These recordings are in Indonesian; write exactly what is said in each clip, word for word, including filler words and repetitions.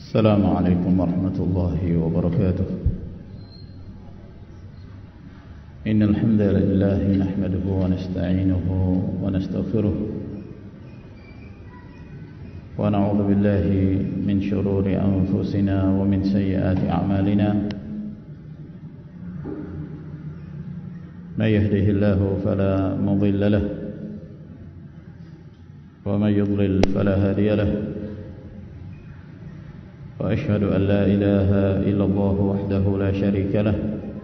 السلام عليكم ورحمة الله وبركاته. إن الحمد لله نحمده ونستعينه ونستغفره ونعوذ بالله من شرور أنفسنا ومن سيئات أعمالنا. من يهده الله فلا مضل له ومن يضلل فلا هادي له، وأشهد أن لا إله إلا الله وحده لا شريك له،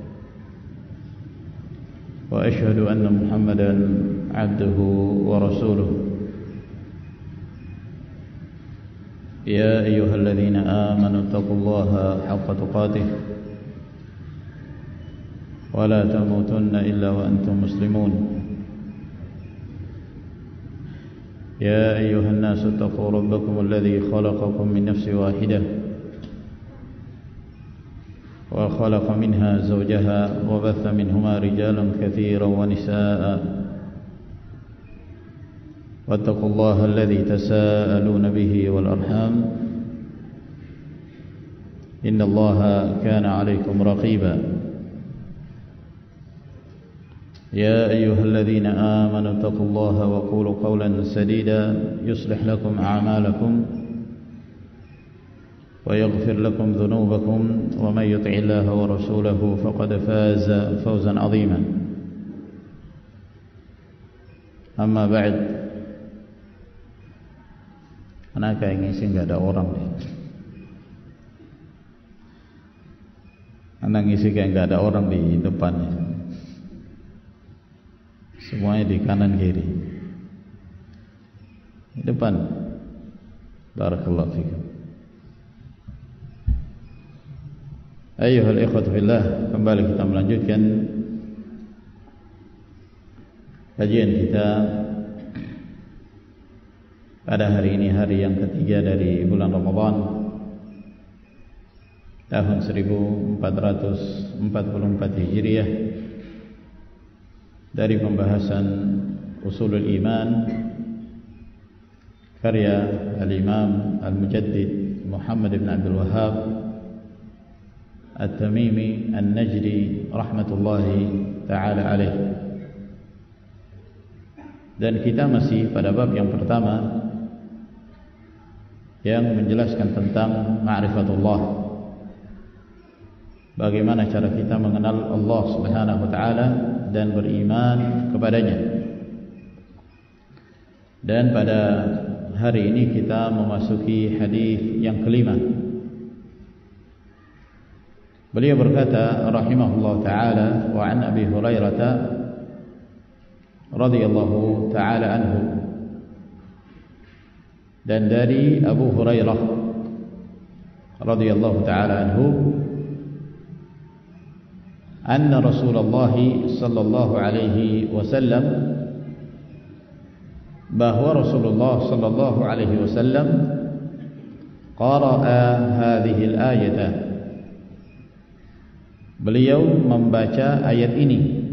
وأشهد أن محمدا عبده ورسوله. يا أيها الذين آمنوا اتقوا الله حق تقاته ولا تموتن إلا وأنتم مسلمون. يا أيها الناس اتقوا ربكم الذي خلقكم من نفس واحدة وخلق منها زوجها وبث منهما رجالا كثيرا ونساء، واتقوا الله الذي تساءلون به والأرحام إن الله كان عليكم رقيبا. يا أيها الذين آمنوا اتقوا الله وقولوا قولا سديدا يصلح لكم أعمالكم ويغفر لكم ذنوبكم، ومن يطع الله ورسوله فقد فاز فوزا عظيما. أما بعد، Anak ngisi nggak ada orang nih. Anak ngisi kayak nggak ada orang di depannya. Semuanya di kanan kiri. Di depan. Barakallahu fikum. Ayyuhal ikhwatu fillah, kembali kita melanjutkan kajian kita pada hari ini, hari yang ketiga dari bulan Ramadan tahun seribu empat ratus empat puluh empat Hijriah, dari pembahasan Ushulul Iman karya Al-Imam Al-Mujaddid Muhammad bin Abdul Wahhab At-Tamimi An-Najdi rahmatullahi ta'ala alaih. Dan kita masih pada bab yang pertama yang menjelaskan tentang ma'rifatullah, bagaimana cara kita mengenal Allah Subhanahu wa taala dan beriman kepadanya. Dan pada hari ini kita memasuki hadis yang kelima. Beliau berkata rahimahullah taala, wa an Abi Hurairah radhiyallahu taala anhu, dan dari Abu Hurairah radhiyallahu taala anhu, anna Rasulullah sallallahu alaihi wasallam, bahwa Rasulullah sallallahu alaihi wasallam qara'a hadhihi al-ayata, beliau membaca ayat ini,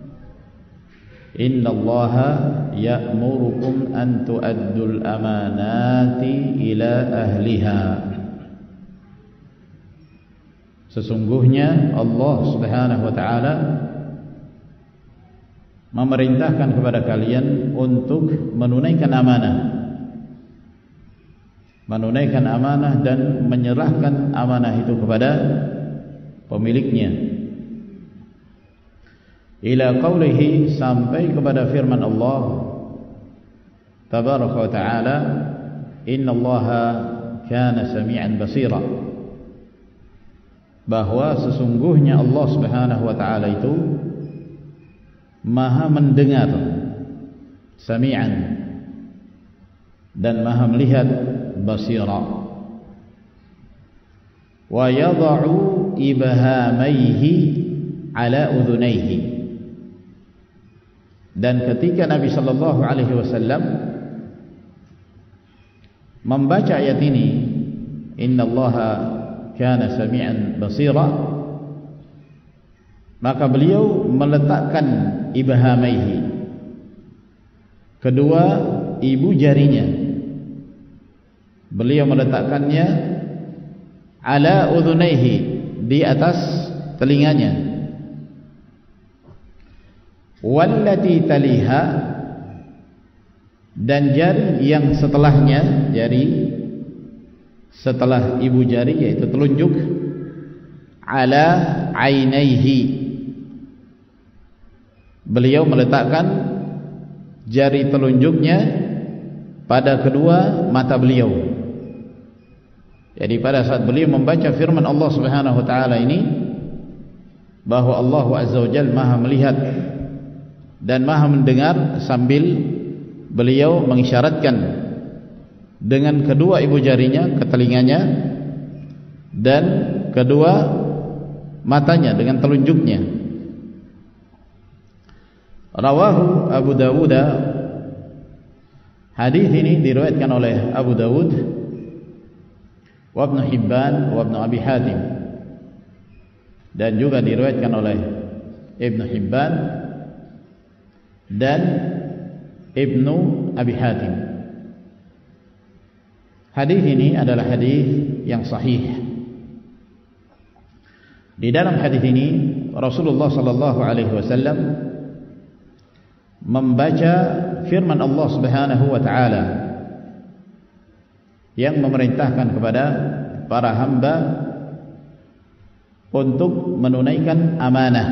innallaha ya'murukum an tu'addul amanati ila ahliha. Sesungguhnya Allah Subhanahu wa taala memerintahkan kepada kalian untuk menunaikan amanah, menunaikan amanah dan menyerahkan amanah itu kepada pemiliknya. Ila qawlihi, sampai kepada firman Allah tabaraka wa ta'ala, innallaha kana sami'an basira, bahwa sesungguhnya Allah Subhanahu wa taala itu maha mendengar, sami'an, dan maha melihat, basira. Wa yada'u ibhamaihi ala udhunaihi, dan ketika Nabi sallallahu alaihi wasallam membaca ayat ini, innallaha kana sami'an basira, maka beliau meletakkan ibhamaihi, kedua ibu jarinya, beliau meletakkannya ala udhunaihi, di atas telinganya, wallati taliha, dan jari yang setelahnya, jari setelah ibu jari yaitu telunjuk, ala ainaihi, beliau meletakkan jari telunjuknya pada kedua mata beliau. Jadi pada saat beliau membaca firman Allah Subhanahu wa taala ini, bahwa Allah Azza wa Jalla Maha melihat dan Maha mendengar, sambil beliau mengisyaratkan dengan kedua ibu jarinya ke telinganya dan kedua matanya dengan telunjuknya. Rawahu Abu Dawud. Hadis ini diriwayatkan oleh Abu Dawud wa Ibnu Hibban wa Ibnu Abi Hatim, dan juga diriwayatkan oleh Ibnu Hibban dan Ibnu Abi Hatim. Hadis ini adalah hadis yang sahih. Di dalam hadis ini Rasulullah sallallahu alaihi wasallam membaca firman Allah Subhanahu wa taala yang memerintahkan kepada para hamba untuk menunaikan amanah.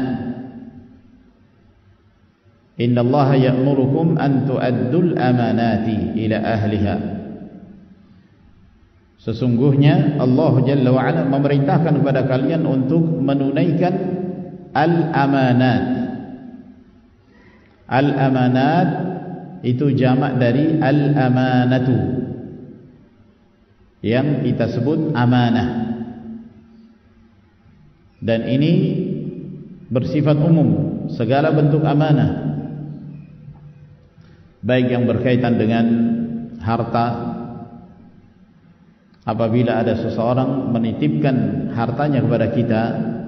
Innallaha ya'murukum an tu'addul amanati ila ahliha. Sesungguhnya Allah Jalla wa Ala memerintahkan kepada kalian untuk menunaikan al-amanat. Al-amanat itu jamak dari al-amanatu, yang kita sebut amanah. Dan ini bersifat umum, segala bentuk amanah, baik yang berkaitan dengan harta. Apabila ada seseorang menitipkan hartanya kepada kita,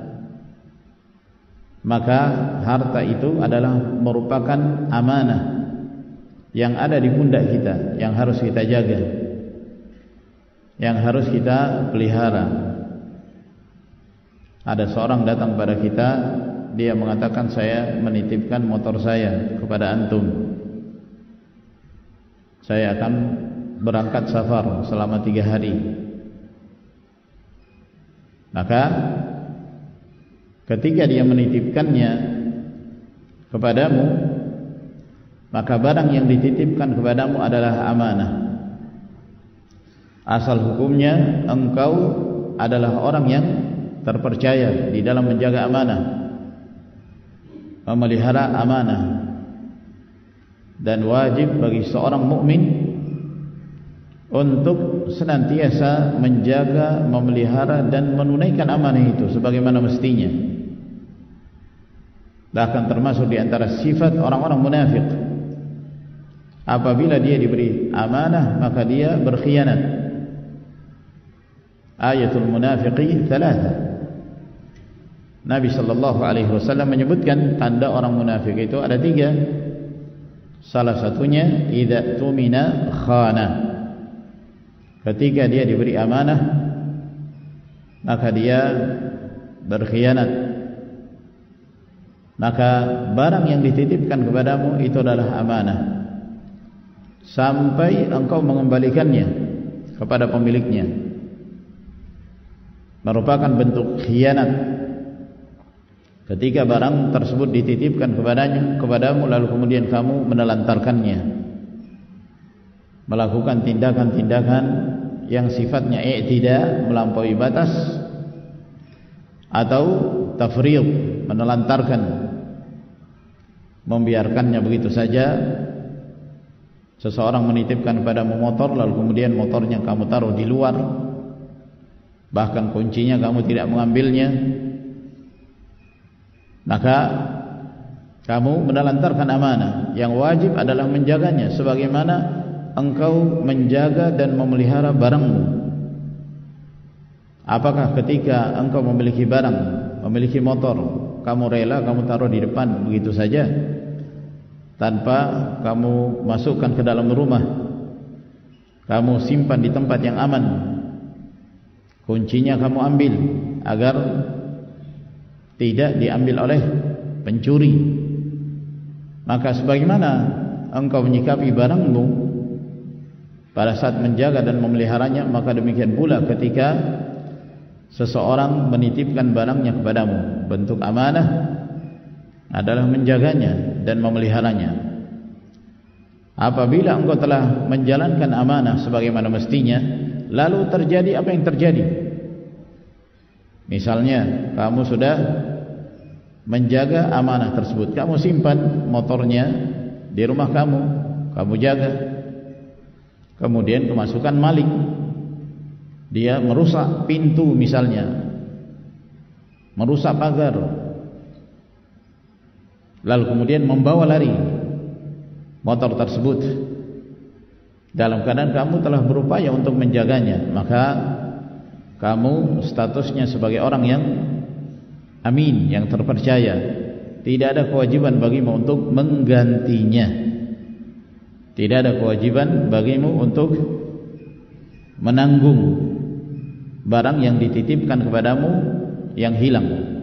maka harta itu adalah merupakan amanah yang ada di pundak kita, yang harus kita jaga, yang harus kita pelihara. Ada seorang datang pada kita, dia mengatakan, saya menitipkan motor saya kepada antum, saya akan berangkat safar selama tiga hari. Maka ketika dia menitipkannya kepadamu, maka barang yang dititipkan kepadamu adalah amanah. Asal hukumnya engkau adalah orang yang terpercaya di dalam menjaga amanah, memelihara amanah, dan wajib bagi seorang mukmin untuk senantiasa menjaga, memelihara dan menunaikan amanah itu sebagaimana mestinya. Bahkan termasuk di antara sifat orang-orang munafik, apabila dia diberi amanah maka dia berkhianat. Ayatul munafiqi thalatha. Nabi sallallahu alaihi wasallam menyebutkan tanda orang munafik itu ada tiga. Salah satunya idza tumina khana. Ketika dia diberi amanah maka dia berkhianat. Maka barang yang dititipkan kepadamu itu adalah amanah sampai engkau mengembalikannya kepada pemiliknya, merupakan bentuk khianat. Ketika barang tersebut dititipkan kepadanya, kepadamu, lalu kemudian kamu menelantarkannya, melakukan tindakan-tindakan yang sifatnya i'tida, melampaui batas, atau tafriq, menelantarkan, membiarkannya begitu saja. Seseorang menitipkan kepadamu motor, lalu kemudian motornya kamu taruh di luar, bahkan kuncinya kamu tidak mengambilnya, maka kamu menelantarkan amanah. Yang wajib adalah menjaganya sebagaimana engkau menjaga dan memelihara barangmu. Apakah ketika engkau memiliki barang, memiliki motor, kamu rela kamu taruh di depan begitu saja tanpa kamu masukkan ke dalam rumah, kamu simpan di tempat yang aman, kuncinya kamu ambil agar tidak diambil oleh pencuri. Maka sebagaimana engkau menyikapi barangmu pada saat menjaga dan memeliharanya, maka demikian pula ketika seseorang menitipkan barangnya kepadamu. Bentuk amanah adalah menjaganya dan memeliharanya. Apabila engkau telah menjalankan amanah sebagaimana mestinya, lalu terjadi apa yang terjadi? Misalnya kamu sudah menjaga amanah tersebut, kamu simpan motornya di rumah kamu, kamu jaga, kemudian kemasukan maling, dia merusak pintu misalnya, merusak pagar, lalu kemudian membawa lari motor tersebut dalam keadaan kamu telah berupaya untuk menjaganya, maka kamu statusnya sebagai orang yang amin, yang terpercaya. Tidak ada kewajiban bagimu untuk menggantinya. Tidak ada kewajiban bagimu untuk menanggung barang yang dititipkan kepadamu yang hilang.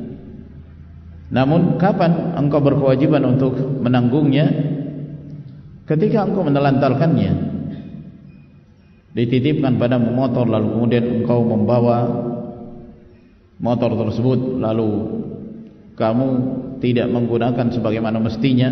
Namun kapan engkau berkewajiban untuk menanggungnya? Ketika engkau menelantarkannya, dititipkan padamu motor, lalu kemudian engkau membawa motor tersebut, lalu kamu tidak menggunakan sebagaimana mestinya,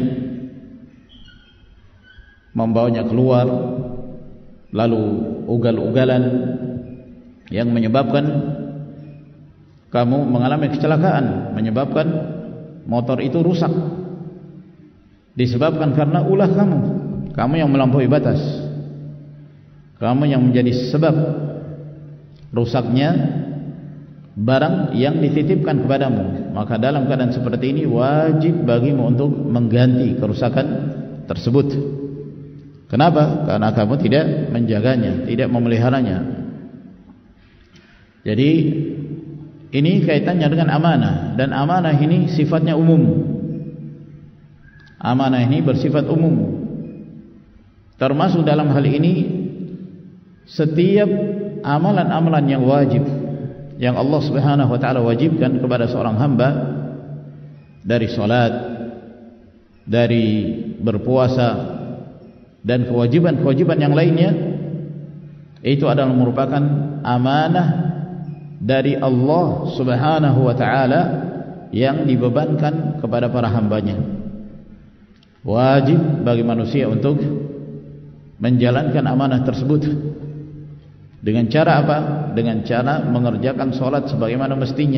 membawanya keluar, lalu ugal-ugalan yang menyebabkan kamu mengalami kecelakaan, menyebabkan motor itu rusak, disebabkan karena ulah kamu, kamu yang melampaui batas, kamu yang menjadi sebab rusaknya barang yang dititipkan kepadamu. Maka dalam keadaan seperti ini wajib bagimu untuk mengganti kerusakan tersebut. Kenapa? Karena kamu tidak menjaganya, tidak memeliharanya. Jadi ini kaitannya dengan amanah, dan amanah ini sifatnya umum. Amanah ini bersifat umum. Termasuk dalam hal ini setiap amalan-amalan yang wajib yang Allah Subhanahu wa taala wajibkan kepada seorang hamba, dari salat, dari berpuasa, dan kewajiban-kewajiban yang lainnya, itu adalah merupakan amanah dari Allah Subhanahu wa taala yang dibebankan kepada para hambanya. Wajib bagi manusia untuk menjalankan amanah tersebut. Dengan cara apa? Dengan cara mengerjakan sholat sebagaimana mestinya,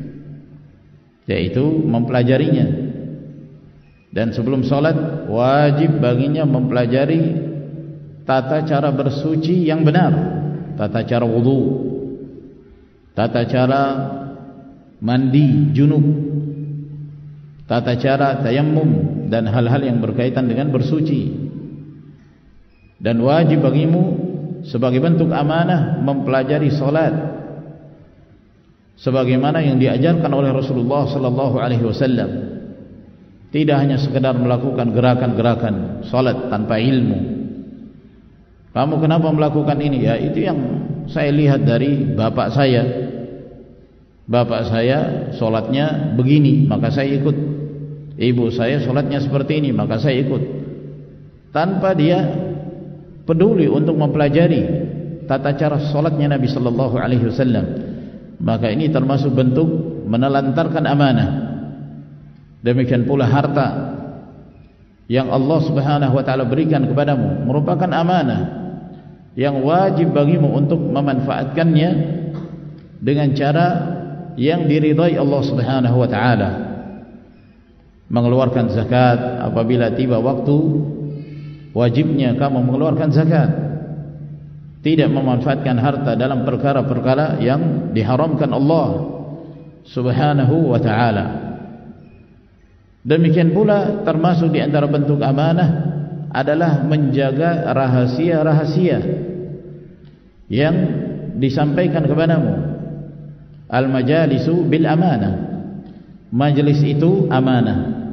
yaitu mempelajarinya. Dan sebelum sholat wajib baginya mempelajari tata cara bersuci yang benar, tata cara wudu, tata cara mandi junub, tata cara tayammum, dan hal-hal yang berkaitan dengan bersuci. Dan wajib bagimu sebagai bentuk amanah mempelajari salat sebagaimana yang diajarkan oleh Rasulullah sallallahu alaihi wasallam. Tidak hanya sekedar melakukan gerakan-gerakan salat tanpa ilmu. Kamu kenapa melakukan ini? Ya itu yang saya lihat dari bapak saya. Bapak saya salatnya begini, maka saya ikut. Ibu saya salatnya seperti ini, maka saya ikut. Tanpa dia peduli untuk mempelajari tata cara salatnya Nabi sallallahu alaihi wasallam, maka ini termasuk bentuk menelantarkan amanah. Demikian pula harta yang Allah Subhanahu wa taala berikan kepadamu merupakan amanah yang wajib bagimu untuk memanfaatkannya dengan cara yang diridai Allah Subhanahu wa taala. Mengeluarkan zakat apabila tiba waktu wajibnya kamu mengeluarkan zakat, tidak memanfaatkan harta dalam perkara-perkara yang diharamkan Allah Subhanahu wa taala. Demikian pula termasuk di antara bentuk amanah adalah menjaga rahasia-rahasia yang disampaikan kepadamu. Al-majalisu bil amanah, majelis itu amanah.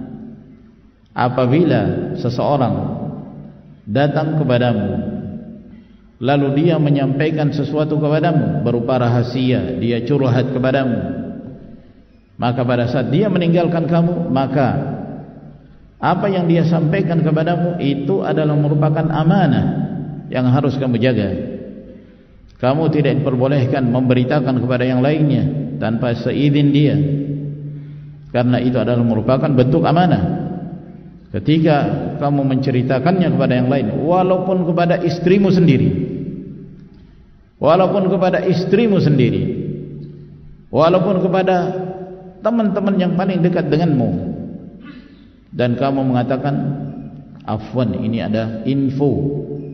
Apabila seseorang datang kepadamu lalu dia menyampaikan sesuatu kepadamu berupa rahasia, dia curhat kepadamu, maka pada saat dia meninggalkan kamu, maka apa yang dia sampaikan kepadamu itu adalah merupakan amanah yang harus kamu jaga. Kamu tidak diperbolehkan memberitakan kepada yang lainnya tanpa seizin dia, karena itu adalah merupakan bentuk amanah. Ketika kamu menceritakannya kepada yang lain, walaupun kepada istrimu sendiri, walaupun kepada istrimu sendiri, walaupun kepada teman-teman yang paling dekat denganmu, dan kamu mengatakan, afwan, ini ada info,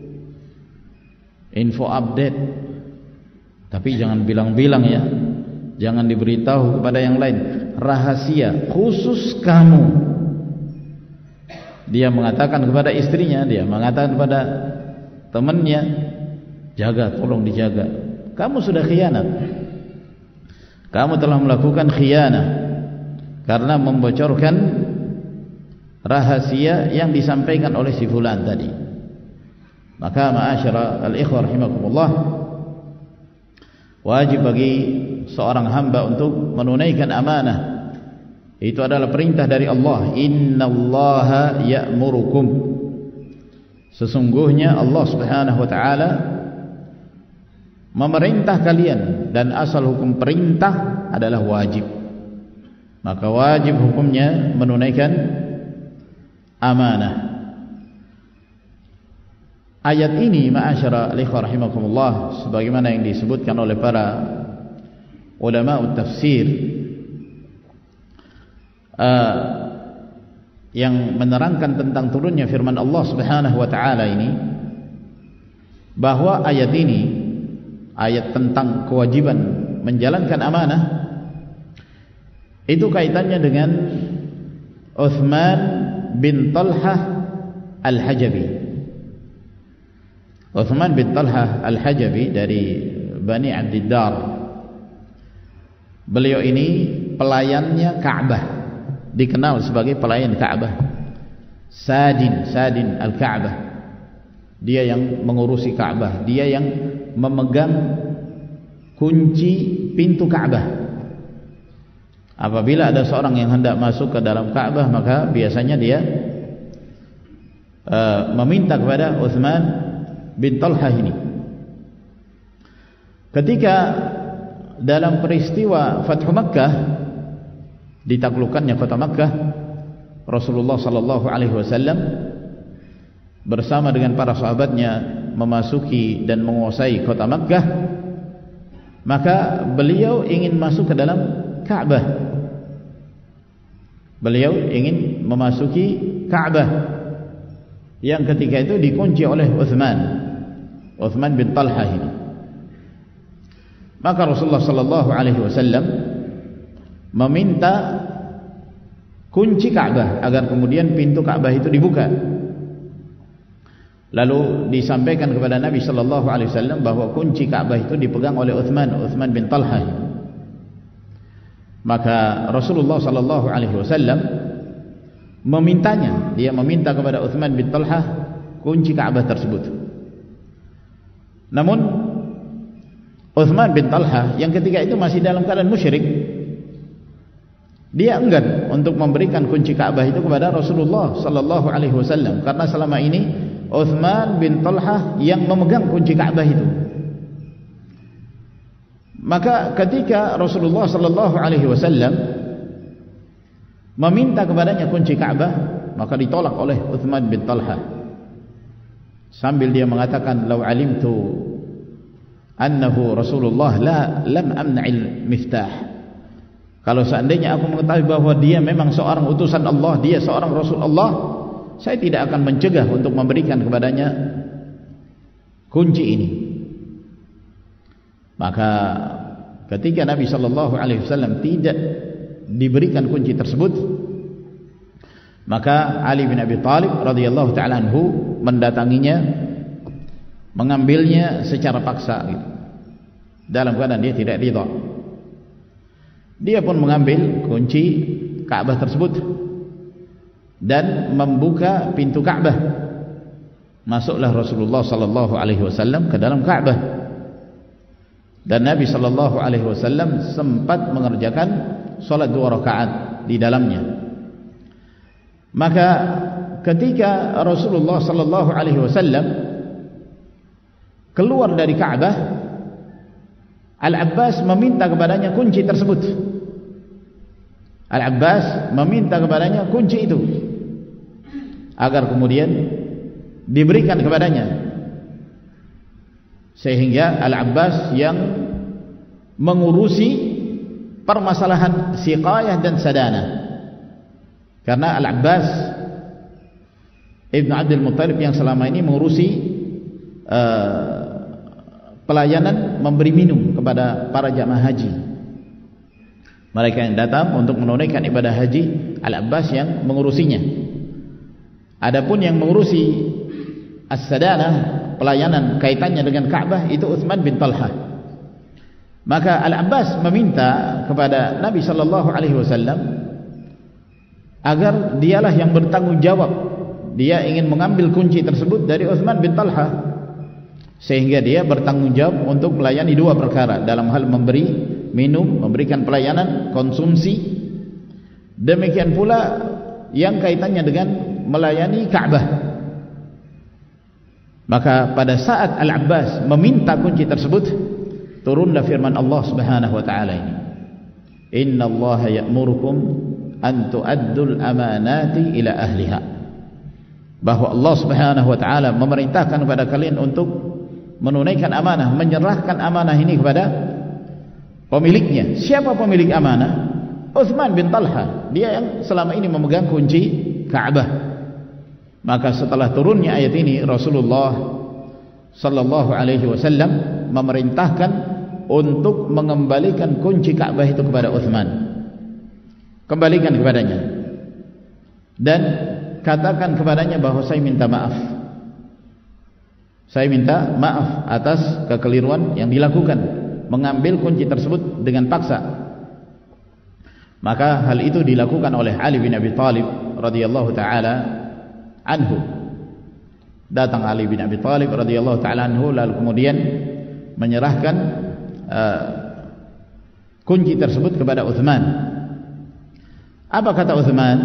info update, tapi jangan bilang-bilang ya, jangan diberitahu kepada yang lain, rahasia khusus kamu. Dia mengatakan kepada istrinya, dia mengatakan kepada temannya, jaga, tolong dijaga. Kamu sudah khianat, kamu telah melakukan khianat karena membocorkan rahasia yang disampaikan oleh si fulan tadi. Maka ma'asyara al-ikhwah rahimakumullah, wajib bagi seorang hamba untuk menunaikan amanah. Itu adalah perintah dari Allah. Innallaha ya'murukum, sesungguhnya Allah Subhanahu wa taala memerintah kalian, dan asal hukum perintah adalah wajib. Maka wajib hukumnya menunaikan amanah. Ayat ini ma'asyara al-ikhwah rahimakumullah, sebagaimana yang disebutkan oleh para ulama tafsir, Uh, yang menerangkan tentang turunnya firman Allah Subhanahu wa taala ini, bahwa ayat ini, ayat tentang kewajiban menjalankan amanah, itu kaitannya dengan Uthman bin Talhah Al-Hajabi. Uthman bin Talhah Al-Hajabi dari Bani Abdiddar. Beliau ini pelayannya Ka'bah, dikenal sebagai pelayan Ka'bah, Sadin, Sadin Al-Ka'bah. Dia yang mengurusi Ka'bah, dia yang memegang kunci pintu Ka'bah. Apabila ada seorang yang hendak masuk ke dalam Ka'bah, maka biasanya dia uh, meminta kepada Uthman bin Talhah ini. Ketika dalam peristiwa Fathu Makkah, ditaklukkannya kota Makkah, Rasulullah sallallahu alaihi wasallam bersama dengan para sahabatnya memasuki dan menguasai kota Makkah. Maka beliau ingin masuk ke dalam Ka'bah. Beliau ingin memasuki Ka'bah yang ketika itu dikunci oleh Uthman, Uthman bin Talhah ini. Maka Rasulullah sallallahu alaihi wasallam meminta kunci Ka'bah agar kemudian pintu Ka'bah itu dibuka. Lalu disampaikan kepada Nabi sallallahu alaihi wasallam bahwa kunci Ka'bah itu dipegang oleh Uthman, Uthman bin Talhah. Maka Rasulullah sallallahu alaihi wasallam memintanya, dia meminta kepada Uthman bin Talhah kunci Ka'bah tersebut. Namun Uthman bin Talhah yang ketika itu masih dalam keadaan musyrik, dia enggan untuk memberikan kunci Ka'bah itu kepada Rasulullah sallallahu alaihi wasallam, karena selama ini Uthman bin Talhah yang memegang kunci Ka'bah itu. Maka ketika Rasulullah sallallahu alaihi wasallam meminta kepadanya kunci Ka'bah, maka ditolak oleh Uthman bin Talhah sambil dia mengatakan, "Lau alimtu annahu Rasulullah la lam amna'il miftah." Kalau seandainya aku mengetahui bahwa dia memang seorang utusan Allah, dia seorang Rasul Allah, saya tidak akan mencegah untuk memberikan kepadanya kunci ini. Maka ketika Nabi sallallahu alaihi wasallam tidak diberikan kunci tersebut, maka Ali bin Abi Thalib radhiyallahu taala anhu mendatanginya, mengambilnya secara paksa gitu, dalam keadaan dia tidak ridha. Dia pun mengambil kunci Ka'bah tersebut dan membuka pintu Ka'bah. masuklah Rasulullah sallallahu alaihi wasallam ke dalam Ka'bah, dan Nabi sallallahu alaihi wasallam sempat mengerjakan salat dua rakaat di dalamnya. Maka ketika Rasulullah sallallahu alaihi wasallam keluar dari Ka'bah, Al-Abbas meminta kepadanya kunci tersebut. Al-Abbas meminta kepadanya kunci itu agar kemudian diberikan kepadanya, sehingga Al-Abbas yang mengurusi permasalahan siqayah dan sadana. Karena Al-Abbas Ibn Abdul Muttalib yang selama ini mengurusi uh, pelayanan memberi minum kepada para jamaah haji, mereka yang datang untuk menunaikan ibadah haji, Al-Abbas yang mengurusinya. Adapun yang mengurusi as-sadanah, pelayanan kaitannya dengan Ka'bah, itu Utsman bin Talha. Maka Al-Abbas meminta kepada Nabi sallallahu alaihi wasallam agar dialah yang bertanggung jawab. Dia ingin mengambil kunci tersebut dari Utsman bin Talha, sehingga dia bertanggung jawab untuk melayani dua perkara dalam hal memberi minum, memberikan pelayanan konsumsi, demikian pula yang kaitannya dengan melayani Ka'bah. Maka pada saat Al-Abbas meminta kunci tersebut, turunlah firman Allah Subhanahu wa taala ini, Inna Allah ya'murukum an tu'addul amanati ila ahliha, bahwa Allah Subhanahu wa taala memerintahkan kepada kalian untuk menunaikan amanah, menyerahkan amanah ini kepada pemiliknya. Siapa pemilik amanah? Utsman bin Talha, dia yang selama ini memegang kunci Ka'bah. Maka setelah turunnya ayat ini, Rasulullah sallallahu alaihi wasallam memerintahkan untuk mengembalikan kunci Ka'bah itu kepada Utsman. Kembalikan kepadanya dan katakan kepadanya bahwa saya minta maaf. Saya minta maaf atas kekeliruan yang dilakukan, mengambil kunci tersebut dengan paksa. Maka hal itu dilakukan oleh Ali bin Abi Thalib radhiyallahu taala anhu. Datang Ali bin Abi Thalib radhiyallahu taala anhu, lalu kemudian menyerahkan uh, kunci tersebut kepada Utsman. Apa kata Utsman?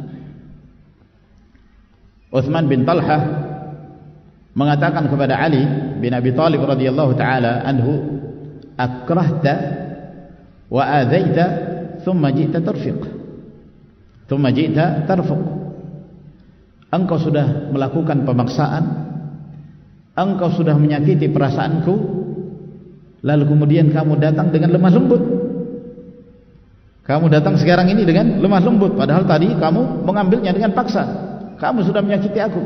Utsman bin Talha mengatakan kepada Ali bin Abi Thalib radhiyallahu taala anhu, akrahta wa adzaita thumma ji'ta tarfiq, thumma ji'ta tarfuq. Engkau sudah melakukan pemaksaan, engkau sudah menyakiti perasaanku, lalu kemudian kamu datang dengan lemah lembut. Kamu datang sekarang ini dengan lemah lembut, padahal tadi kamu mengambilnya dengan paksa. Kamu sudah menyakiti aku.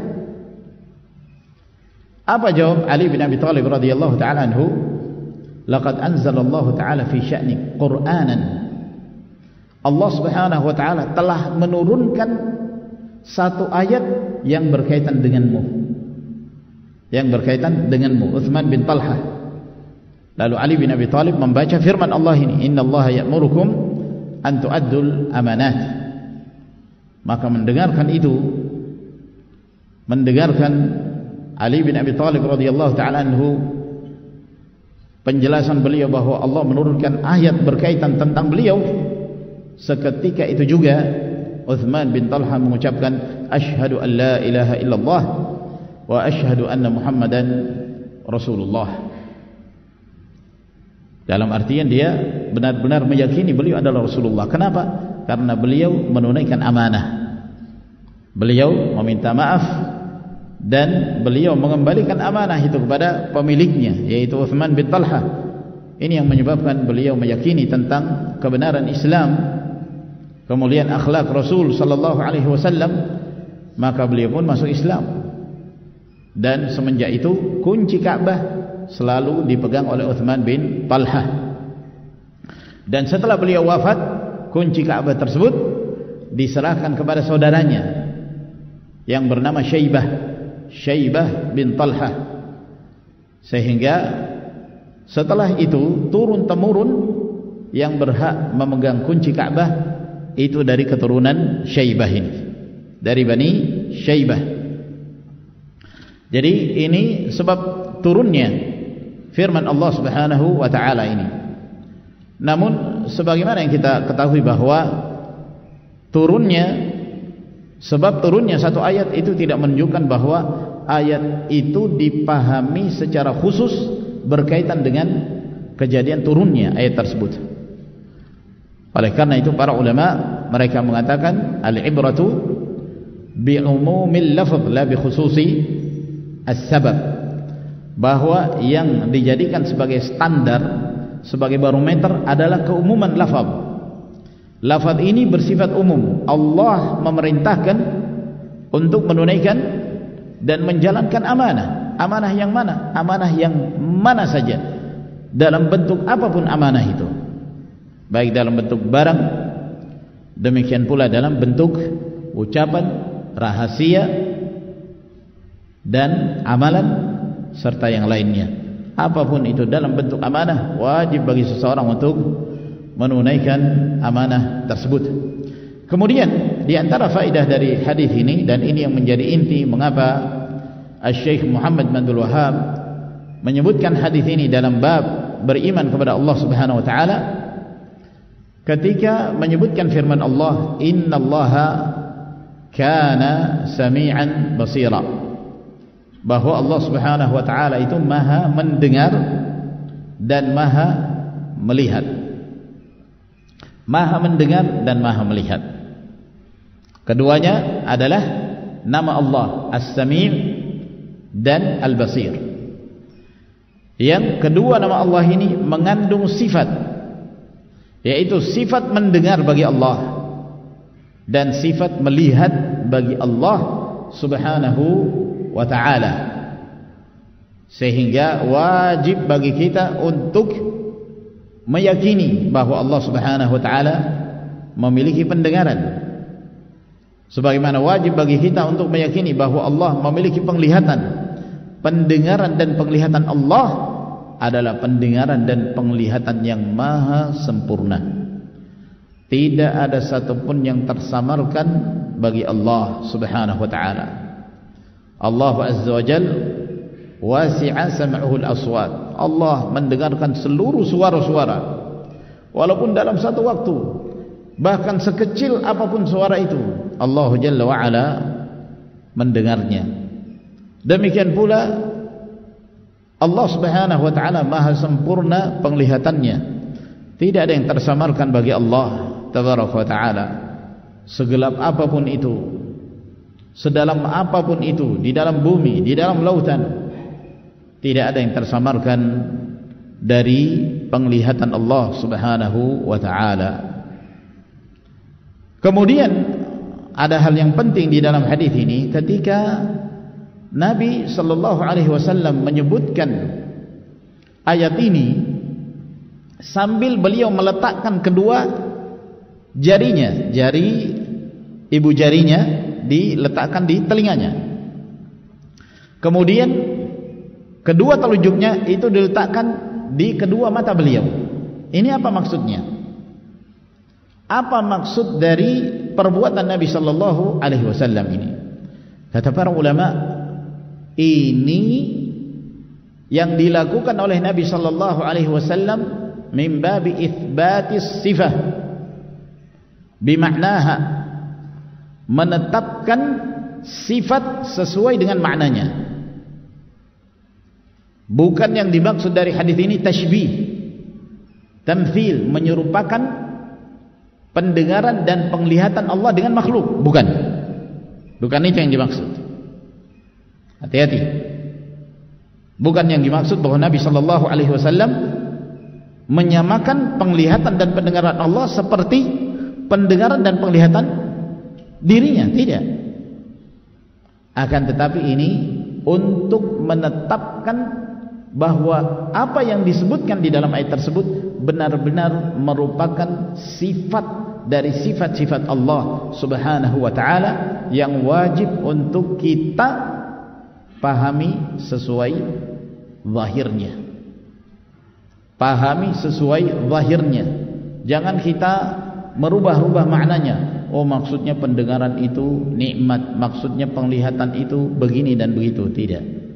Apa jawab Ali bin Abi Thalib radhiyallahu taala anhu? Laqad anzalallahu taala fi sya'ni Qur'anan. Allah Subhanahu wa taala telah menurunkan satu ayat yang berkaitan denganmu, yang berkaitan denganmu Utsman bin Talha. Lalu Ali bin Abi Thalib membaca firman Allah ini, innallaha ya'murukum an tu'addul amanat. Maka mendengarkan itu, mendengarkan Ali bin Abi Thalib radhiyallahu taala anhu penjelasan beliau bahwa Allah menurunkan ayat berkaitan tentang beliau, seketika itu juga Utsman bin Talha mengucapkan asyhadu an la ilaha illallah wa asyhadu anna Muhammadan Rasulullah. Dalam artian dia benar-benar meyakini beliau adalah Rasulullah. Kenapa? Karena beliau menunaikan amanah, beliau meminta maaf, dan beliau mengembalikan amanah itu kepada pemiliknya, yaitu Utsman bin Talha. Ini yang menyebabkan beliau meyakini tentang kebenaran Islam, kemuliaan akhlak Rasul sallallahu alaihi wasallam. Maka beliau pun masuk Islam, dan semenjak itu kunci Ka'bah selalu dipegang oleh Utsman bin Talha. Dan setelah beliau wafat, kunci Ka'bah tersebut diserahkan kepada saudaranya yang bernama Syaibah, Syaibah bin Talha. Sehingga setelah itu turun temurun yang berhak memegang kunci Ka'bah itu dari keturunan Syaibah ini, dari Bani Syaibah. Jadi ini sebab turunnya firman Allah Subhanahu wa taala ini. Namun sebagaimana yang kita ketahui bahwa turunnya, sebab turunnya satu ayat itu tidak menunjukkan bahwa ayat itu dipahami secara khusus berkaitan dengan kejadian turunnya ayat tersebut. Oleh karena itu para ulama mereka mengatakan al-ibratu bi umumil lafz la bi khususi as-sabab, bahwa yang dijadikan sebagai standar, sebagai barometer adalah keumuman lafaz. Lafaz ini bersifat umum. Allah memerintahkan untuk menunaikan dan menjalankan amanah. Amanah yang mana? Amanah yang mana saja, dalam bentuk apapun amanah itu, baik dalam bentuk barang, demikian pula dalam bentuk ucapan, rahasia, dan amalan, serta yang lainnya. Apapun itu dalam bentuk amanah, wajib bagi seseorang untuk menunaikan amanah tersebut. Kemudian di antara faedah dari hadis ini, dan ini yang menjadi inti mengapa Asy-Syaikh Muhammad bin Abdul Wahhab menyebutkan hadis ini dalam bab beriman kepada Allah Subhanahu wa taala, ketika menyebutkan firman Allah, innallaha kana sami'an basira, bahwa Allah Subhanahu wa taala itu maha mendengar dan maha melihat. Maha mendengar dan maha melihat, keduanya adalah nama Allah As-Sami' dan Al-Basir. Yang kedua nama Allah ini mengandung sifat, yaitu sifat mendengar bagi Allah dan sifat melihat bagi Allah Subhanahu wa ta'ala, sehingga wajib bagi kita untuk meyakini bahwa Allah Subhanahu wa ta'ala memiliki pendengaran, sebagaimana wajib bagi kita untuk meyakini bahwa Allah memiliki penglihatan. Pendengaran dan penglihatan Allah adalah pendengaran dan penglihatan yang maha sempurna. Tidak ada satupun yang tersamarkan bagi Allah Subhanahu wa ta'ala. Allah Azza wa Jal wasi'a sam'uhul aswat. Allah mendengarkan seluruh suara-suara, walaupun dalam satu waktu, bahkan sekecil apapun suara itu, Allah Jalla wa Ala mendengarnya. Demikian pula Allah Subhanahu wa ta'ala maha sempurna penglihatannya. Tidak ada yang tersamarkan bagi Allah Tabaraka wa ta'ala. Segelap apapun itu, sedalam apapun itu, di dalam bumi, di dalam lautan, tidak ada yang tersamarkan dari penglihatan Allah Subhanahu wa ta'ala. Kemudian ada hal yang penting di dalam hadis ini, ketika Nabi sallallahu alaihi wasallam menyebutkan ayat ini sambil beliau meletakkan kedua jarinya, jari ibu jarinya diletakkan di telinganya, kemudian kedua telunjuknya itu diletakkan di kedua mata beliau. Ini apa maksudnya? Apa maksud dari perbuatan Nabi sallallahu alaihi wasallam ini? Kata para ulama, ini yang dilakukan oleh Nabi sallallahu alaihi wasallam min babi itsbatis sifah, bimaknaha, menetapkan sifat sesuai dengan maknanya. Bukan yang dimaksud dari hadis ini tashbih, tamthil, menyerupakan pendengaran dan penglihatan Allah dengan makhluk. Bukan. Bukan itu yang dimaksud. Hati-hati. Bukan yang dimaksud bahwa Nabi sallallahu alaihi wasallam menyamakan penglihatan dan pendengaran Allah seperti pendengaran dan penglihatan dirinya. Tidak. Akan tetapi ini untuk menetapkan bahwa apa yang disebutkan di dalam ayat tersebut benar-benar merupakan sifat dari sifat-sifat Allah Subhanahu wa ta'ala yang wajib untuk kita pahami sesuai zahirnya. Pahami sesuai zahirnya. Jangan kita merubah-rubah maknanya. Oh, maksudnya pendengaran itu nikmat, maksudnya penglihatan itu begini dan begitu. Tidak.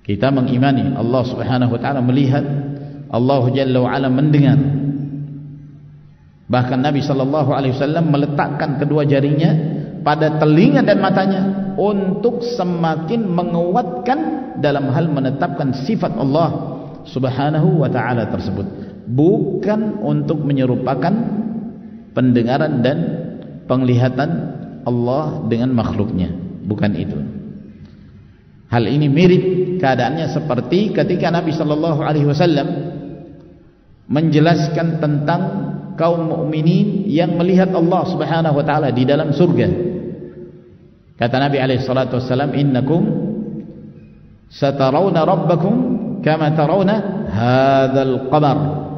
Kita mengimani Allah Subhanahu wa taala melihat, Allah Jalla wa ala mendengar. Bahkan Nabi sallallahu alaihi wasallam meletakkan kedua jarinya pada telinga dan matanya untuk semakin menguatkan dalam hal menetapkan sifat Allah Subhanahu wa taala tersebut, bukan untuk menyerupakan pendengaran dan penglihatan Allah dengan makhluknya, bukan itu. Hal ini mirip keadaannya seperti ketika Nabi sallallahu alaihi wasallam menjelaskan tentang kaum mukminin yang melihat Allah Subhanahu wa taala di dalam surga. Kata Nabi alaihi salatu wasallam, "Innakum satarawna rabbakum kama tarawna hadzal qamar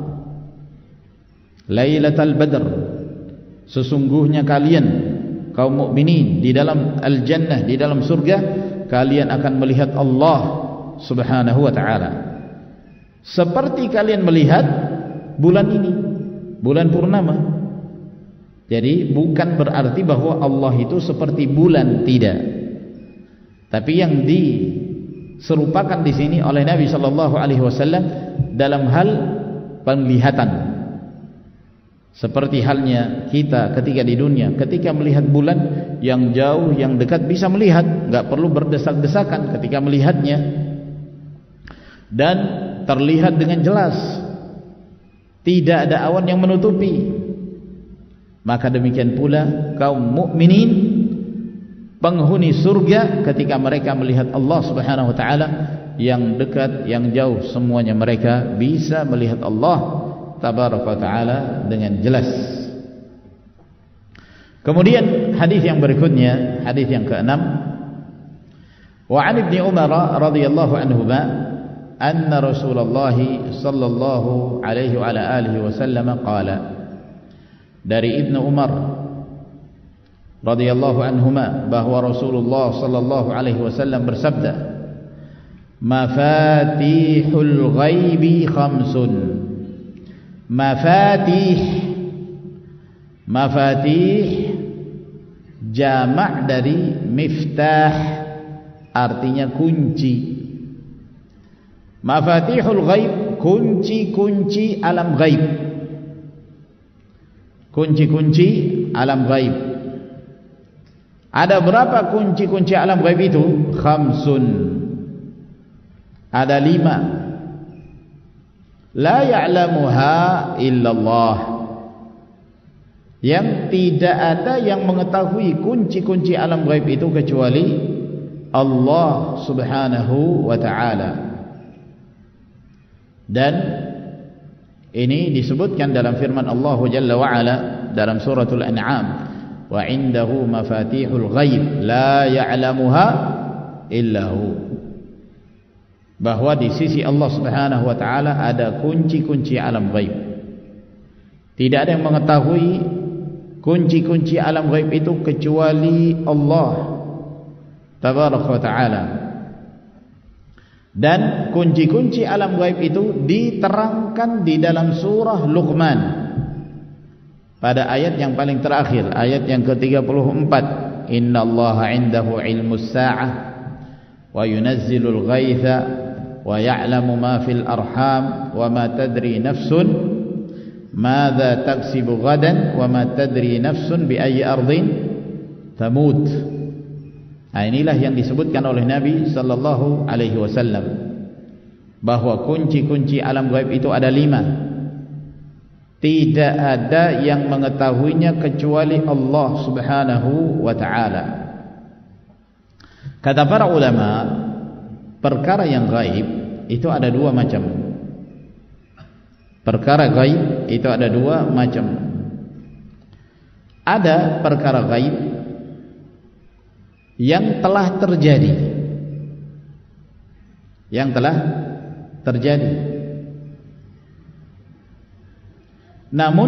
lailatal badr." Sesungguhnya kalian kaum mukminin di dalam al-jannah, di dalam surga, kalian akan melihat Allah Subhanahu wa taala seperti kalian melihat bulan ini, bulan purnama. Jadi bukan berarti bahwa Allah itu seperti bulan, tidak. Tapi yang diserupakan di sini oleh Nabi sallallahu alaihi wasallam dalam hal penglihatan. Seperti halnya kita ketika di dunia, ketika melihat bulan yang jauh, yang dekat bisa melihat, enggak perlu berdesak-desakan ketika melihatnya. Dan terlihat dengan jelas. Tidak ada awan yang menutupi. Maka demikian pula kaum mukminin penghuni surga ketika mereka melihat Allah Subhanahu wa taala, yang dekat, yang jauh, semuanya mereka bisa melihat Allah tabaraka wa taala dengan jelas. Kemudian hadis yang berikutnya, hadis yang keenam, wa an Ibnu Umar radhiyallahu anhuma anna Rasulullah sallallahu alaihi wa ala alihi wasallam qala, dari Ibnu Umar radhiyallahu anhuma bahwa Rasulullah sallallahu alaihi wasallam bersabda, mafatihul ghaibi khamsun. Mafatih, mafatih jamak dari miftah, artinya kunci. Mafatihul ghaib, kunci-kunci alam ghaib. Kunci-kunci alam ghaib. Ada berapa kunci-kunci alam ghaib itu? Khamsun. Ada lima. La ya'lamuha illallah. Yang tidak ada yang mengetahui kunci-kunci alam ghaib itu kecuali Allah Subhanahu wa ta'ala. Dan ini disebutkan dalam firman Allah Jalla wa Ala dalam suratul An'am, wa indahu mafatihul ghaib la ya'lamuha illahu. Bahwa di sisi Allah Subhanahu wa taala ada kunci-kunci alam ghaib. Tidak ada yang mengetahui kunci-kunci alam ghaib itu kecuali Allah tabaraka wa taala. Dan kunci-kunci alam ghaib itu diterangkan di dalam surah Luqman pada ayat yang paling terakhir, ayat yang ke tiga puluh empat. Innallaha 'indahu 'ilmus sa'ah wa yunazzilul ghaitha wa ya'lamu ma fil arham wa ma tadri nafsun madza taksibu ghadan wa ma tadri nafsun bi ayyi ardhin tamut. Nah, inilah yang disebutkan oleh Nabi sallallahu alaihi wasallam, bahwa kunci-kunci alam gaib itu ada lima. Tidak ada yang mengetahuinya kecuali Allah Subhanahu wa ta'ala. Kata para ulama, perkara yang gaib itu ada dua macam. Perkara gaib itu ada dua macam. Ada perkara gaib yang telah terjadi, yang telah terjadi, namun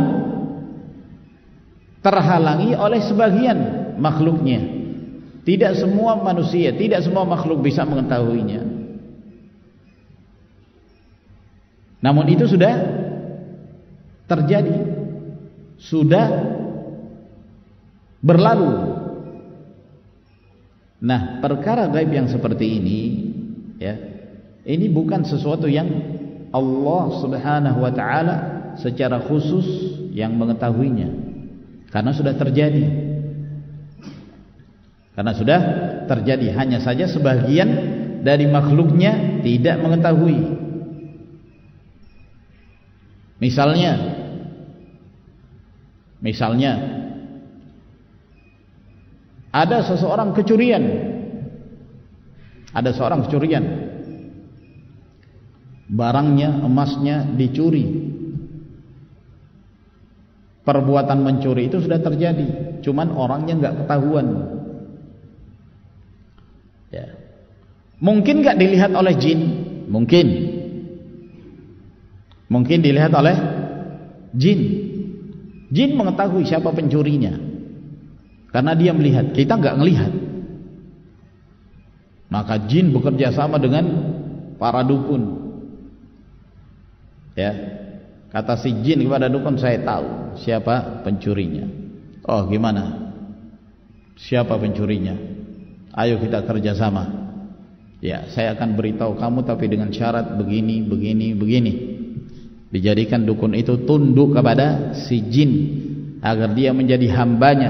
terhalangi oleh sebagian makhluknya. Tidak semua manusia, tidak semua makhluk bisa mengetahuinya. Namun itu sudah terjadi, sudah berlalu. Nah, perkara gaib yang seperti ini, ya, Ini bukan sesuatu yang Allah Subhanahu wa taala secara khusus yang mengetahuinya, karena sudah terjadi. Karena sudah terjadi, hanya saja sebagian dari makhluknya tidak mengetahui. Misalnya Misalnya ada seseorang kecurian, ada seorang kecurian, barangnya, emasnya dicuri. Perbuatan mencuri itu sudah terjadi, cuman orangnya nggak ketahuan. Ya. Mungkin nggak dilihat oleh jin, mungkin, mungkin dilihat oleh jin. Jin mengetahui siapa pencurinya, karena dia melihat, kita nggak ngelihat. Maka jin bekerja sama dengan para dukun. Ya, kata si jin kepada dukun, saya tahu siapa pencurinya. Oh, gimana? Siapa pencurinya? Ayo kita kerjasama. Ya, saya akan beritahu kamu, tapi dengan syarat begini, begini, begini. Dijadikan dukun itu tunduk kepada si jin agar dia menjadi hambanya.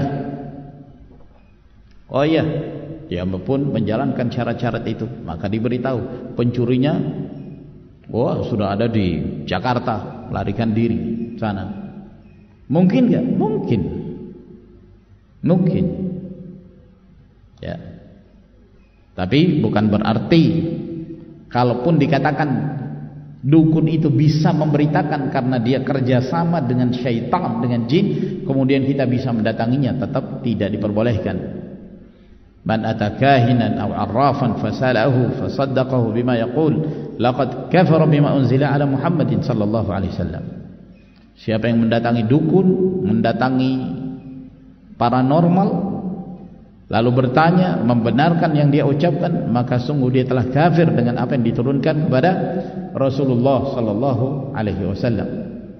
Oh iya, dia pun menjalankan syarat-syarat itu. Maka diberitahu pencurinya, wah, sudah ada di Jakarta, larikan diri sana. Mungkin nggak? Mungkin, mungkin. Ya. Tapi bukan berarti kalaupun dikatakan dukun itu bisa memberitakan karena dia kerjasama dengan syaitan, dengan jin, kemudian kita bisa mendatanginya, tetap tidak diperbolehkan. Man atakahinan aw arrafan fasalahu fasaddaqahu bima yaqul laqad kafara bima unzila ala Muhammadin sallallahu alaihi wasallam. Siapa yang mendatangi dukun, mendatangi paranormal, lalu bertanya, membenarkan yang dia ucapkan, maka sungguh dia telah kafir dengan apa yang diturunkan kepada Rasulullah sallallahu alaihi wasallam.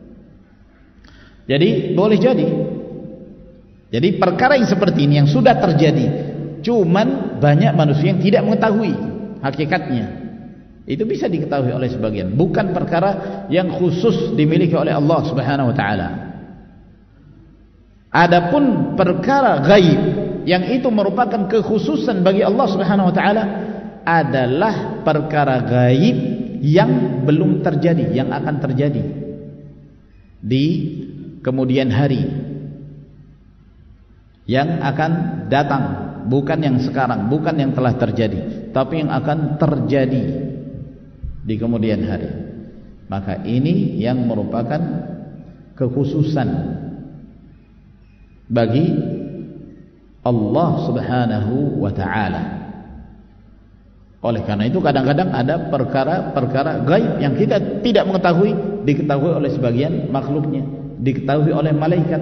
Jadi boleh jadi. Jadi perkara yang seperti ini yang sudah terjadi, cuman banyak manusia yang tidak mengetahui hakikatnya. Itu bisa diketahui oleh sebagian, bukan perkara yang khusus dimiliki oleh Allah Subhanahu wa taala. Adapun perkara gaib yang itu merupakan kekhususan bagi Allah Subhanahu wa taala adalah perkara gaib yang belum terjadi, yang akan terjadi di kemudian hari, yang akan datang, bukan yang sekarang, bukan yang telah terjadi, tapi yang akan terjadi di kemudian hari. Maka ini yang merupakan kekhususan bagi Allah Subhanahu wa ta'ala. Oleh karena itu kadang-kadang ada perkara-perkara gaib yang kita tidak mengetahui, diketahui oleh sebagian makhluknya, diketahui oleh malaikat.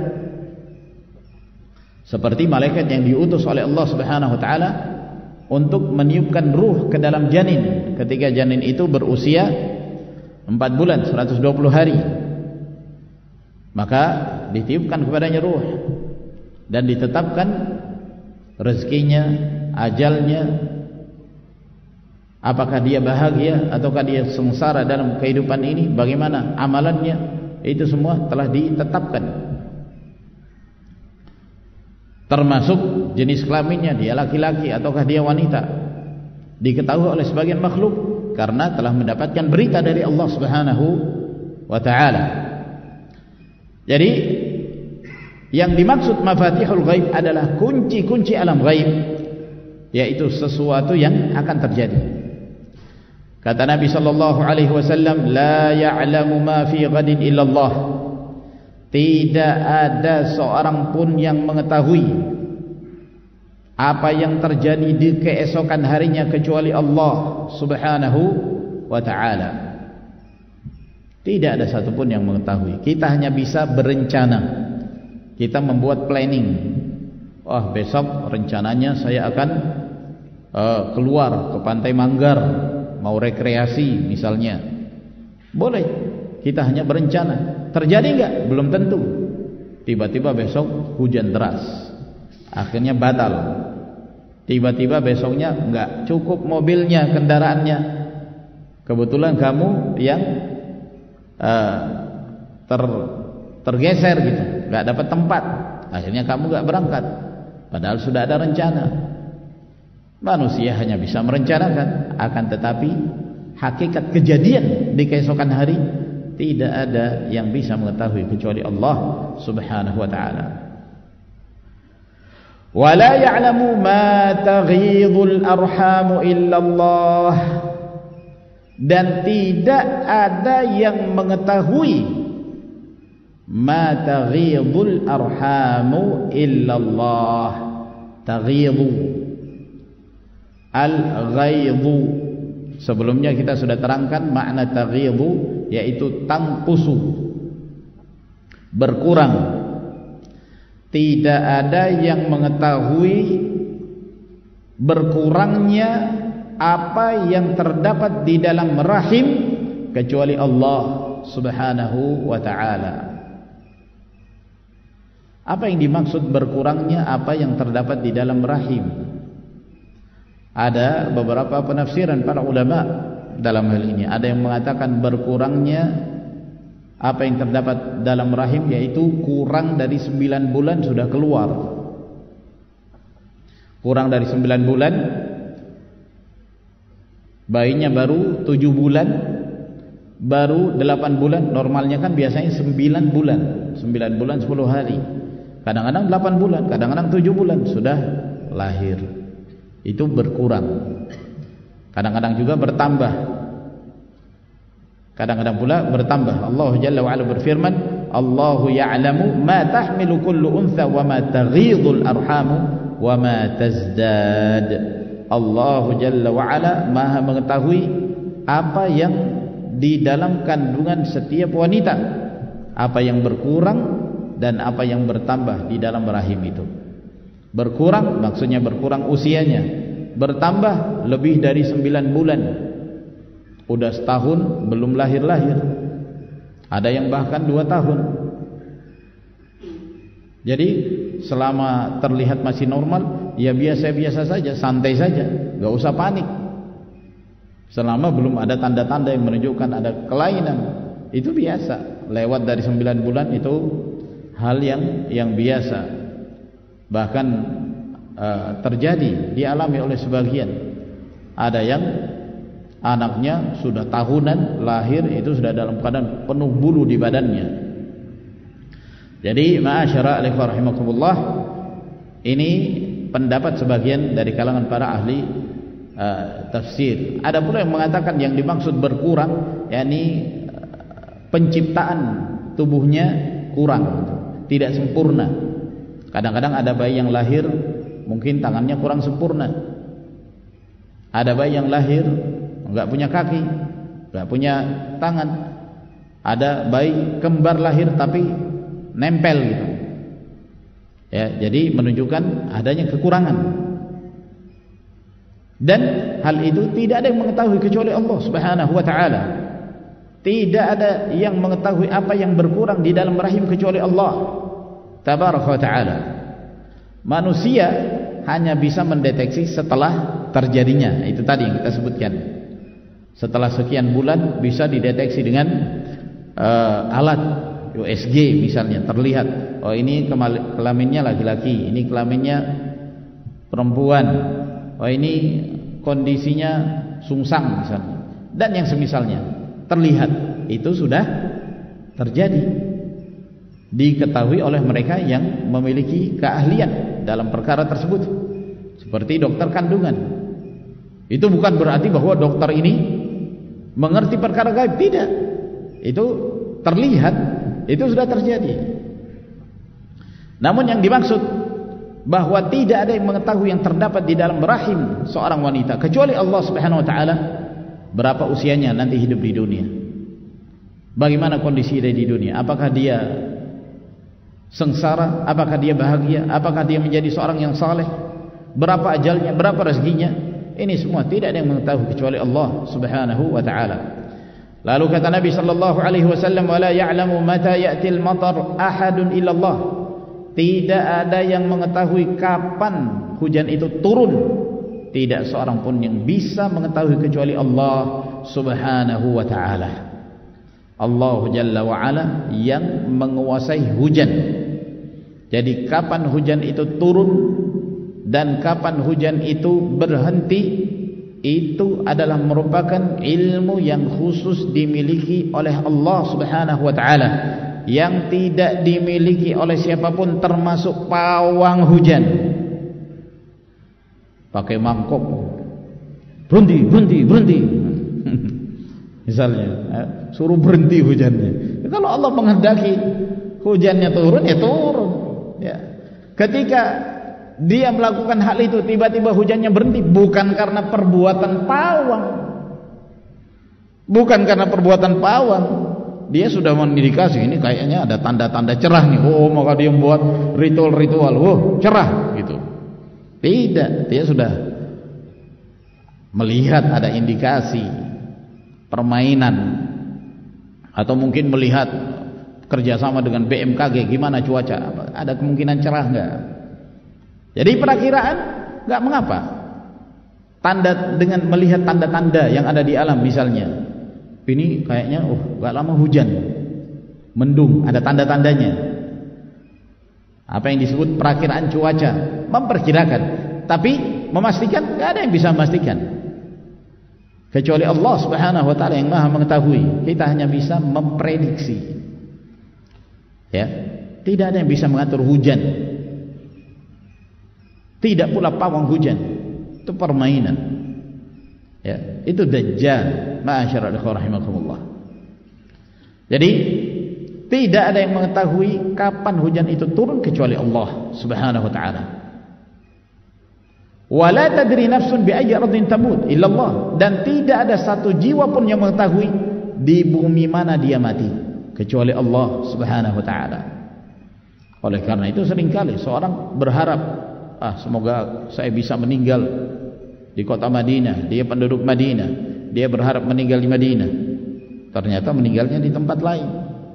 Seperti malaikat yang diutus oleh Allah Subhanahu wa ta'ala untuk meniupkan ruh ke dalam janin ketika janin itu berusia empat bulan seratus dua puluh hari. Maka ditiupkan kepadanya ruh dan ditetapkan rezekinya, ajalnya, apakah dia bahagia ataukah dia sengsara dalam kehidupan ini, bagaimana amalannya, itu semua telah ditetapkan. Termasuk jenis kelaminnya, dia laki-laki ataukah dia wanita, diketahui oleh sebagian makhluk karena telah mendapatkan berita dari Allah Subhanahu wa ta'ala. Jadi yang dimaksud mafatihul ghaib adalah kunci-kunci alam ghaib, yaitu sesuatu yang akan terjadi. Kata Nabi sallallahu alaihi wasallam, la ya'lamu ma fi ghadin illallah. Tidak ada seorang pun yang mengetahui apa yang terjadi di keesokan harinya kecuali Allah Subhanahu wa ta'ala. Tidak ada satupun yang mengetahui. Kita hanya bisa berencana. Kita membuat planning. Wah, besok rencananya saya akan uh, keluar ke Pantai Manggar, mau rekreasi misalnya. Boleh, kita hanya berencana. Terjadi enggak? Belum tentu. Tiba-tiba besok hujan deras, akhirnya batal. Tiba-tiba besoknya enggak cukup mobilnya, kendaraannya, kebetulan kamu yang uh, ter, tergeser gitu, nggak dapat tempat, akhirnya kamu nggak berangkat, padahal sudah ada rencana. Manusia hanya bisa merencanakan, akan tetapi hakikat kejadian di keesokan hari tidak ada yang bisa mengetahui kecuali Allah Subhanahu wa taala. Wala ya'lamu ma taghidul arham illa Allah, dan tidak ada yang mengetahui ma taghidul arham illa Allah. Taghidhu al-ghaidhu, sebelumnya kita sudah terangkan makna taghidhu, yaitu tangkusu, berkurang. Tidak ada yang mengetahui berkurangnya apa yang terdapat di dalam rahim kecuali Allah Subhanahu wa ta'ala. Apa yang dimaksud berkurangnya apa yang terdapat di dalam rahim? Ada beberapa penafsiran para ulama dalam hal ini. Ada yang mengatakan berkurangnya apa yang terdapat dalam rahim, yaitu kurang dari sembilan bulan sudah keluar. Kurang dari sembilan bulan, bayinya baru tujuh bulan, baru delapan bulan. Normalnya kan biasanya sembilan bulan, sembilan bulan sepuluh hari. Kadang-kadang delapan bulan, kadang-kadang tujuh bulan sudah lahir. Itu berkurang. Kadang-kadang juga bertambah. Kadang-kadang pula bertambah. Allah Jalla wa Ala berfirman, Allahu ya'lamu ma tahmilu kullu untha wa ma taghidul arhamu wa ma tazdad. Allah Jalla wa Ala Maha mengetahui apa yang di dalam kandungan setiap wanita, apa yang berkurang dan apa yang bertambah di dalam rahim itu. Berkurang maksudnya berkurang usianya, bertambah lebih dari sembilan bulan. Udah setahun belum lahir-lahir, ada yang bahkan dua tahun. Jadi selama terlihat masih normal, ya biasa-biasa saja, santai saja, gak usah panik. Selama belum ada tanda-tanda yang menunjukkan ada kelainan, itu biasa. Lewat dari sembilan bulan itu hal yang yang biasa. Bahkan uh, terjadi, dialami oleh sebagian. Ada yang anaknya sudah tahunan lahir, itu sudah dalam keadaan penuh bulu di badannya. Jadi ma'asyara alaikum rahimakumullah, ini pendapat sebagian dari kalangan para ahli uh, tafsir. Ada pula yang mengatakan yang dimaksud berkurang, yakni uh, penciptaan tubuhnya kurang, tidak sempurna. Kadang-kadang ada bayi yang lahir mungkin tangannya kurang sempurna. Ada bayi yang lahir enggak punya kaki, enggak punya tangan. Ada bayi kembar lahir tapi nempel gitu. Ya, jadi menunjukkan adanya kekurangan. Dan hal itu tidak ada yang mengetahui kecuali Allah Subhanahu wa taala. Tidak ada yang mengetahui apa yang berkurang di dalam rahim kecuali Allah Tabaraka wa taala. Manusia hanya bisa mendeteksi setelah terjadinya. Itu tadi yang kita sebutkan. Setelah sekian bulan bisa dideteksi dengan uh, alat U S G misalnya, terlihat oh ini kelaminnya laki-laki, ini kelaminnya perempuan, oh ini kondisinya sungsang misalnya, dan yang semisalnya, terlihat. Itu sudah terjadi, diketahui oleh mereka yang memiliki keahlian dalam perkara tersebut, seperti dokter kandungan. Itu bukan berarti bahwa dokter ini mengerti perkara gaib, tidak. Itu terlihat, itu sudah terjadi. Namun yang dimaksud bahwa tidak ada yang mengetahui yang terdapat di dalam rahim seorang wanita kecuali Allah Subhanahu wa taala. Berapa usianya nanti hidup di dunia, bagaimana kondisi dia di dunia, apakah dia sengsara, apakah dia bahagia, apakah dia menjadi seorang yang saleh, berapa ajalnya, berapa rezekinya, ini semua tidak ada yang mengetahui kecuali Allah Subhanahu wa taala. Lalu kata Nabi sallallahu alaihi wasallam, wala ya'lamu mata ya'til matar ahadun illallah. Tidak ada yang mengetahui kapan hujan itu turun, tidak seorang pun yang bisa mengetahui kecuali Allah subhanahu wa ta'ala. Allah Jalla wa Ala yang menguasai hujan. Jadi kapan hujan itu turun dan kapan hujan itu berhenti, itu adalah merupakan ilmu yang khusus dimiliki oleh Allah Subhanahu wa ta'ala, yang tidak dimiliki oleh siapapun termasuk pawang hujan. Pakai mangkok, berhenti, berhenti, berhenti misalnya, suruh berhenti hujannya. Kalau Allah menghendaki hujannya turun, ya turun ya. Ketika dia melakukan hal itu, tiba-tiba hujannya berhenti, bukan karena perbuatan pawang, bukan karena perbuatan pawang. Dia sudah mengindikasi ini kayaknya ada tanda-tanda cerah nih, oh maka dia membuat ritual-ritual, oh cerah gitu. Tidak, dia sudah melihat ada indikasi permainan, atau mungkin melihat kerjasama dengan B M K G, gimana cuaca, ada kemungkinan cerah enggak. Jadi perakiraan enggak mengapa. Tanda, dengan melihat tanda-tanda yang ada di alam, misalnya ini kayaknya oh enggak lama hujan, mendung, ada tanda-tandanya. Apa yang disebut perakiraan cuaca, memperkirakan. Tapi memastikan enggak ada yang bisa memastikan kecuali Allah Subhanahu wa ta'ala yang Maha mengetahui. Kita hanya bisa memprediksi. Ya, tidak ada yang bisa mengatur hujan, tidak pula pawang hujan. Itu permainan. Ya, itu dajjal. Ma'asyiral ikhwan rahimakumullah. Jadi tidak ada yang mengetahui kapan hujan itu turun kecuali Allah Subhanahu wa ta'ala. Wa la tadri nafsun bi ayyi ardin tamut illa Allah, dan tidak ada satu jiwa pun yang mengetahui di bumi mana dia mati kecuali Allah Subhanahu wa ta'ala. Oleh karena itu seringkali seorang berharap, ah semoga saya bisa meninggal di kota Madinah, dia penduduk Madinah, dia berharap meninggal di Madinah, ternyata meninggalnya di tempat lain.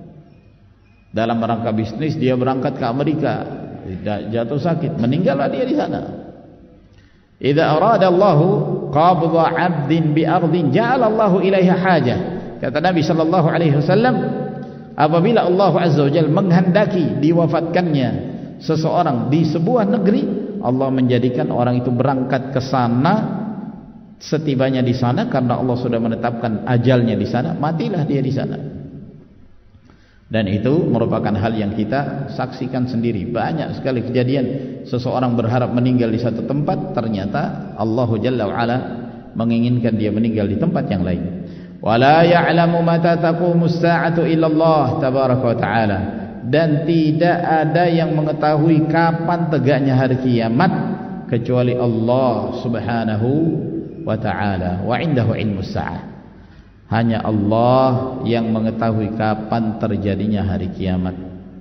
Dalam rangka bisnis dia berangkat ke Amerika, jatuh sakit, meninggallah dia di sana. Idza arada Allahu qabdha 'abdin bi ardin ja'ala Allahu ilaiha hajah. Kata Nabi sallallahu alaihi wasallam, apabila Allah azza wajalla menghendaki diwafatkannya seseorang di sebuah negeri, Allah menjadikan orang itu berangkat ke sana. Setibanya di sana, karena Allah sudah menetapkan ajalnya di sana, matilah dia di sana. Dan itu merupakan hal yang kita saksikan sendiri. Banyak sekali kejadian seseorang berharap meninggal di satu tempat, ternyata Allah Jalla wa Ala menginginkan dia meninggal di tempat yang lain. Wala ya'lamu mata taqumus sa'atu illallah tabaraka wa ta'ala, dan tidak ada yang mengetahui kapan tegaknya hari kiamat kecuali Allah Subhanahu wa ta'ala. Wa indahu ilmus sa'ah, hanya Allah yang mengetahui kapan terjadinya hari kiamat.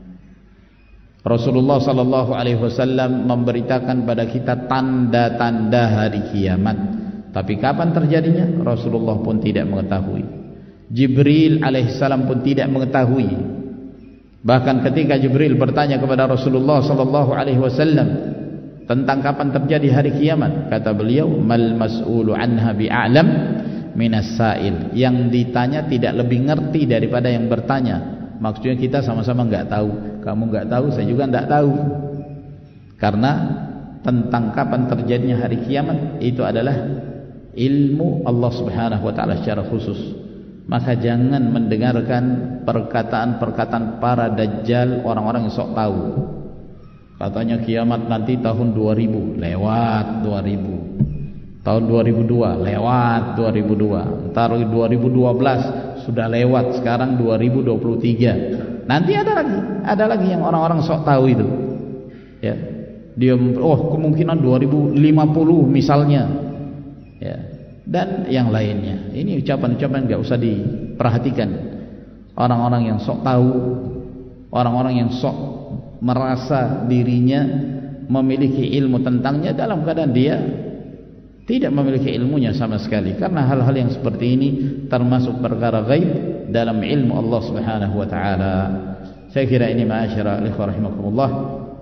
Rasulullah sallallahu alaihi wasallam memberitakan pada kita tanda-tanda hari kiamat, tapi kapan terjadinya Rasulullah pun tidak mengetahui. Jibril alaihissalam pun tidak mengetahui. Bahkan ketika Jibril bertanya kepada Rasulullah sallallahu alaihi wasallam tentang kapan terjadi hari kiamat, kata beliau, mal mas'ulu anha bi'alam minas sa'il, yang ditanya tidak lebih ngerti daripada yang bertanya. Maksudnya kita sama-sama enggak tahu, kamu enggak tahu, saya juga enggak tahu. Karena tentang kapan terjadinya hari kiamat itu adalah ilmu Allah Subhanahu wa ta'ala secara khusus. Maka jangan mendengarkan perkataan-perkataan para dajjal, orang-orang yang sok tahu. Katanya kiamat nanti tahun dua ribu, lewat dua ribu. Tahun dua ribu dua, lewat dua ribu dua. Ntar dua ribu dua belas sudah lewat, sekarang dua ribu dua puluh tiga. Nanti ada lagi, ada lagi yang orang-orang sok tahu itu. Ya. Dia oh kemungkinan dua ribu lima puluh misalnya. Ya. Dan yang lainnya. Ini ucapan-ucapan enggak usah diperhatikan. Orang-orang yang sok tahu, orang-orang yang sok merasa dirinya memiliki ilmu tentangnya, dalam keadaan dia tidak memiliki ilmunya sama sekali. Karena hal-hal yang seperti ini termasuk perkara gaib dalam ilmu Allah Subhanahu wa ta'ala. Saya kira ini ma'asyara ikhwan rahimakumullah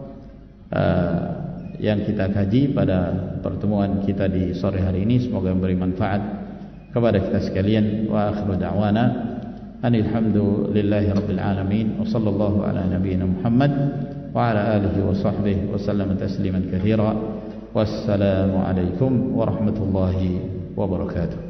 uh, yang kita kaji pada pertemuan kita di sore hari ini. Semoga memberi manfaat kepada kita sekalian. Wa akhiru da'wana anil hamdulillahi rabbil alamin wa sallallahu ala nabiyyina Muhammad wa ala alihi wa sahbihi wa sallama tasliman katsira. Wassalamu alaikum warahmatullahi wabarakatuh.